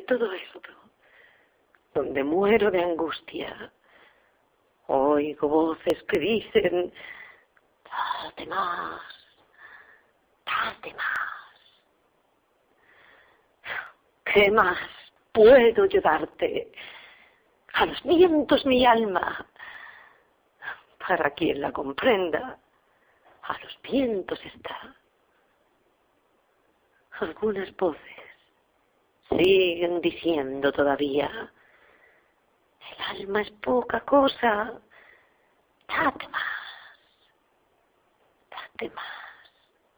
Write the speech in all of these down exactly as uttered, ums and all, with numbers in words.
todo esto, donde muero de angustia, oigo voces que dicen: date más, date más. ¿Qué más puedo yo darte? A los vientos mi alma, para quien la comprenda, a los vientos está. Algunas voces siguen diciendo todavía: el alma es poca cosa, date más, date más.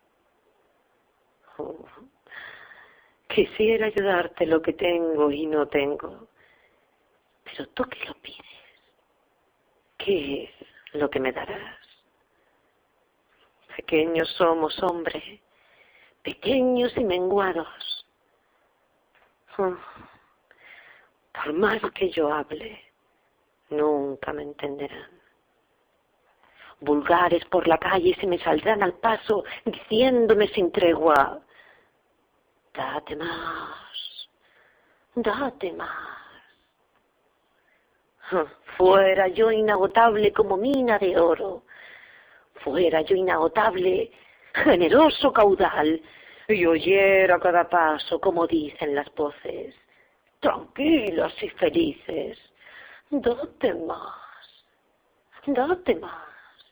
Oh, quisiera ayudarte lo que tengo y no tengo, pero tú que lo pides, ¿qué es lo que me darás? Pequeños somos, hombre, pequeños y menguados. Oh, por más que yo hable, nunca me entenderán. Vulgares por la calle se me saldrán al paso, diciéndome sin tregua: date más, date más. Fuera yo inagotable como mina de oro, fuera yo inagotable, generoso caudal, y oyera cada paso como dicen las voces, tranquilas y felices: date más, date más.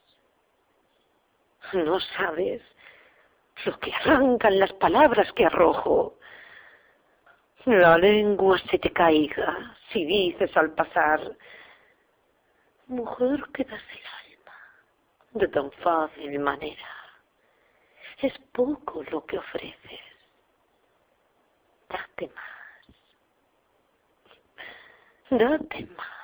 No sabes lo que arrancan las palabras que arrojo. La lengua se te caiga si dices al pasar: mujer que das el alma de tan fácil manera. Es poco lo que ofreces. Date más. Date más.